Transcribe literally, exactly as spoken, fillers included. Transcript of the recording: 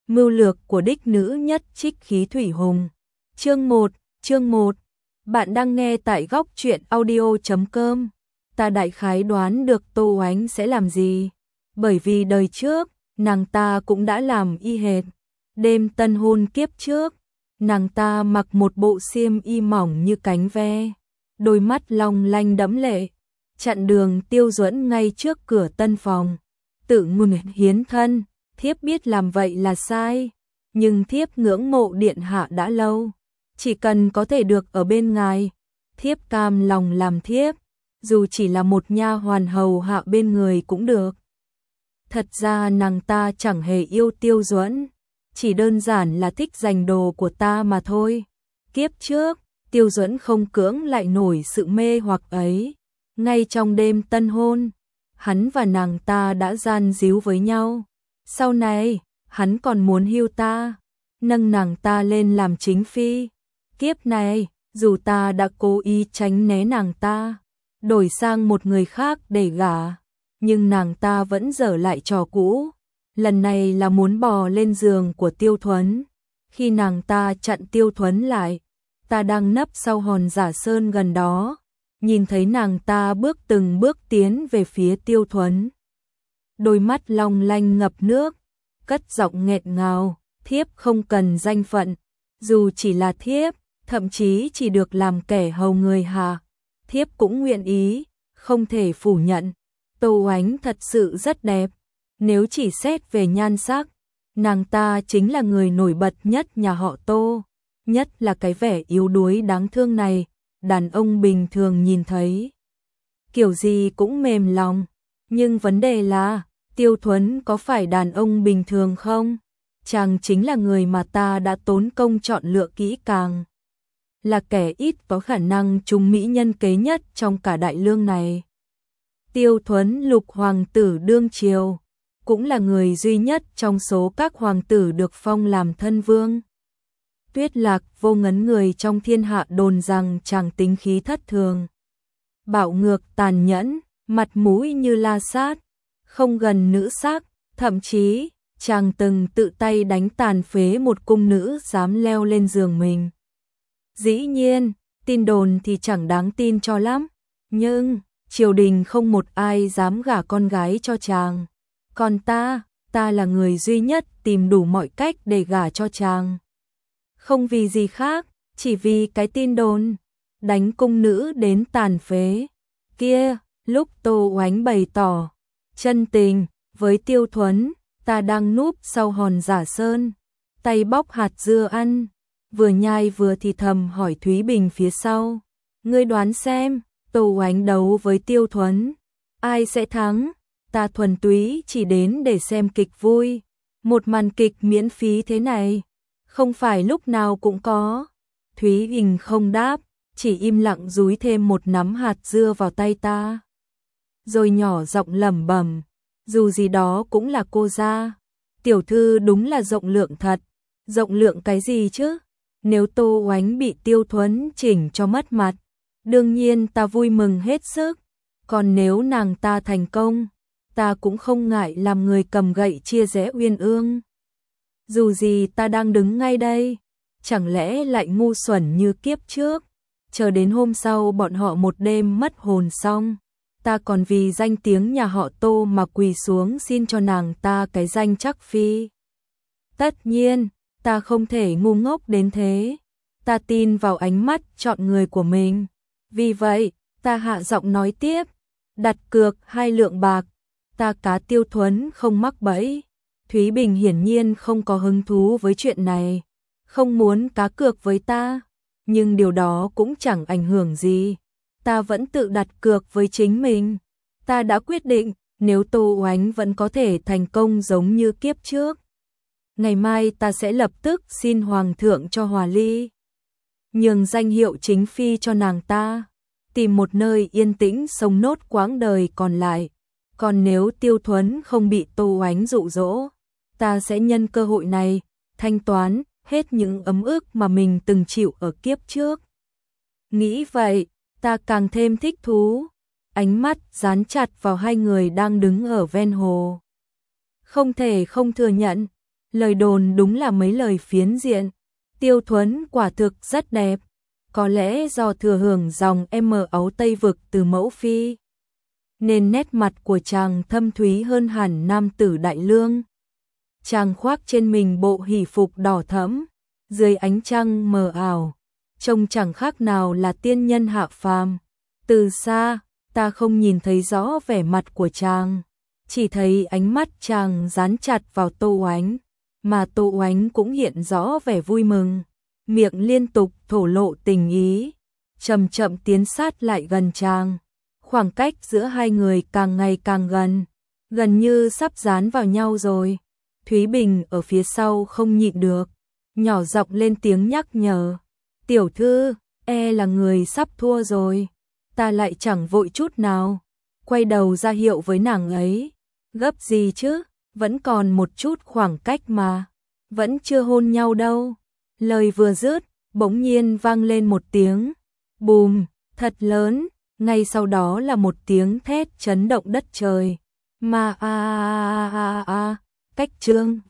Mưu lược của đích nữ nhất trích khí thủy hùng. Chương một, chương một. Bạn đang nghe tại góc truyện audio chấm com. Ta đại khái đoán được Tô Oánh sẽ làm gì, bởi vì đời trước, nàng ta cũng đã làm y hệt. Đêm tân hôn kiếp trước, nàng ta mặc một bộ xiêm y mỏng như cánh ve, đôi mắt long lanh đẫm lệ, chặn đường Tiêu Duẫn ngay trước cửa tân phòng, tự ngừng hiến thân. Thiếp biết làm vậy là sai, nhưng thiếp ngưỡng mộ điện hạ đã lâu, chỉ cần có thể được ở bên ngài, thiếp cam lòng làm thiếp, dù chỉ là một nha hoàn hầu hạ bên người cũng được. Thật ra nàng ta chẳng hề yêu Tiêu Duẫn, chỉ đơn giản là thích giành đồ của ta mà thôi. Kiếp trước, Tiêu Duẫn không cưỡng lại nổi sự mê hoặc ấy, ngay trong đêm tân hôn, hắn và nàng ta đã gian díu với nhau. Sau này, hắn còn muốn hưu ta, nâng nàng ta lên làm chính phi. Kiếp này, dù ta đã cố ý tránh né nàng ta, đổi sang một người khác để gả, nhưng nàng ta vẫn dở lại trò cũ. Lần này là muốn bò lên giường của Tiêu Thuấn. Khi nàng ta chặn Tiêu Thuấn lại, ta đang nấp sau hòn giả sơn gần đó, nhìn thấy nàng ta bước từng bước tiến về phía Tiêu Thuấn. Đôi mắt long lanh ngập nước, cất giọng nghẹn ngào, thiếp không cần danh phận, dù chỉ là thiếp, thậm chí chỉ được làm kẻ hầu người hạ, thiếp cũng nguyện ý, không thể phủ nhận. Tô Oánh thật sự rất đẹp, nếu chỉ xét về nhan sắc, nàng ta chính là người nổi bật nhất nhà họ Tô, nhất là cái vẻ yếu đuối đáng thương này, đàn ông bình thường nhìn thấy kiểu gì cũng mềm lòng, nhưng vấn đề là Tiêu Thuấn có phải đàn ông bình thường không? Chàng chính là người mà ta đã tốn công chọn lựa kỹ càng, là kẻ ít có khả năng trúng mỹ nhân kế nhất trong cả đại lương này. Tiêu Thuấn lục hoàng tử đương triều, cũng là người duy nhất trong số các hoàng tử được phong làm thân vương. Tuyết Lạc Vô Ngấn người trong thiên hạ đồn rằng chàng tính khí thất thường, bạo ngược tàn nhẫn, mặt mũi như la sát, không gần nữ sắc, thậm chí chàng từng tự tay đánh tàn phế một cung nữ dám leo lên giường mình. Dĩ nhiên, tin đồn thì chẳng đáng tin cho lắm, nhưng triều đình không một ai dám gả con gái cho chàng. Còn ta, ta là người duy nhất tìm đủ mọi cách để gả cho chàng. Không vì gì khác, chỉ vì cái tin đồn đánh cung nữ đến tàn phế kia. Lúc Tô Oánh bày tỏ chân tình với Tiêu Thuấn, ta đang núp sau hòn giả sơn, tay bóc hạt dưa ăn, vừa nhai vừa thì thầm hỏi Thúy Bình phía sau, ngươi đoán xem, Tô Oánh đấu với Tiêu Thuấn, ai sẽ thắng? Ta thuần túy chỉ đến để xem kịch vui, một màn kịch miễn phí thế này, không phải lúc nào cũng có. Thúy Bình không đáp, chỉ im lặng dúi thêm một nắm hạt dưa vào tay ta, rồi nhỏ giọng lẩm bẩm, dù gì đó cũng là cô gia, tiểu thư đúng là rộng lượng thật. Rộng lượng cái gì chứ? Nếu Tô Oánh bị Tiêu Thuấn chỉnh cho mất mặt, đương nhiên ta vui mừng hết sức, còn nếu nàng ta thành công, ta cũng không ngại làm người cầm gậy chia rẽ uyên ương. Dù gì ta đang đứng ngay đây, chẳng lẽ lại ngu xuẩn như kiếp trước, chờ đến hôm sau bọn họ một đêm mất hồn xong, ta còn vì danh tiếng nhà họ Tô mà quỳ xuống xin cho nàng ta cái danh chắc phi. Tất nhiên, ta không thể ngu ngốc đến thế, ta tin vào ánh mắt chọn người của mình, vì vậy, ta hạ giọng nói tiếp, đặt cược hai lượng bạc, ta cá Tiêu Thuấn không mắc bẫy. Thúy Bình hiển nhiên không có hứng thú với chuyện này, không muốn cá cược với ta, nhưng điều đó cũng chẳng ảnh hưởng gì. Ta vẫn tự đặt cược với chính mình. Ta đã quyết định, nếu Tô Oánh vẫn có thể thành công giống như kiếp trước, ngày mai ta sẽ lập tức xin Hoàng thượng cho hòa ly, nhường danh hiệu chính phi cho nàng ta, tìm một nơi yên tĩnh sống nốt quãng đời còn lại. Còn nếu Tiêu Thuấn không bị Tô Oánh dụ dỗ, ta sẽ nhân cơ hội này thanh toán hết những ấm ức mà mình từng chịu ở kiếp trước. Nghĩ vậy, ta càng thêm thích thú, ánh mắt dán chặt vào hai người đang đứng ở ven hồ. Không thể không thừa nhận, Lời đồn đúng là mấy lời phiến diện. Tiêu Thuấn quả thực rất đẹp. Có lẽ do thừa hưởng dòng M ấu Tây Vực từ mẫu phi, nên nét mặt của chàng thâm thúy hơn hẳn nam tử đại lương. Chàng khoác trên mình bộ hỷ phục đỏ thẫm, dưới ánh trăng mờ ảo, trông chẳng khác nào là tiên nhân hạ phàm. Từ xa, ta không nhìn thấy rõ vẻ mặt của chàng, chỉ thấy ánh mắt chàng dán chặt vào Tô Oánh, mà Tô Oánh cũng hiện rõ vẻ vui mừng, miệng liên tục thổ lộ tình ý, chậm chậm tiến sát lại gần chàng. Khoảng cách giữa hai người càng ngày càng gần, gần như sắp dán vào nhau rồi. Thúy Bình ở phía sau không nhịn được, nhỏ giọng lên tiếng nhắc nhở. Tiểu thư, e là người sắp thua rồi. Ta lại chẳng vội chút nào. Quay đầu ra hiệu với nàng ấy. Gấp gì chứ, vẫn còn một chút khoảng cách mà. Vẫn chưa hôn nhau đâu. Lời vừa dứt, bỗng nhiên vang lên một tiếng. Bùm, thật lớn. Ngay sau đó là một tiếng thét chấn động đất trời. Mà a a a a, cách trương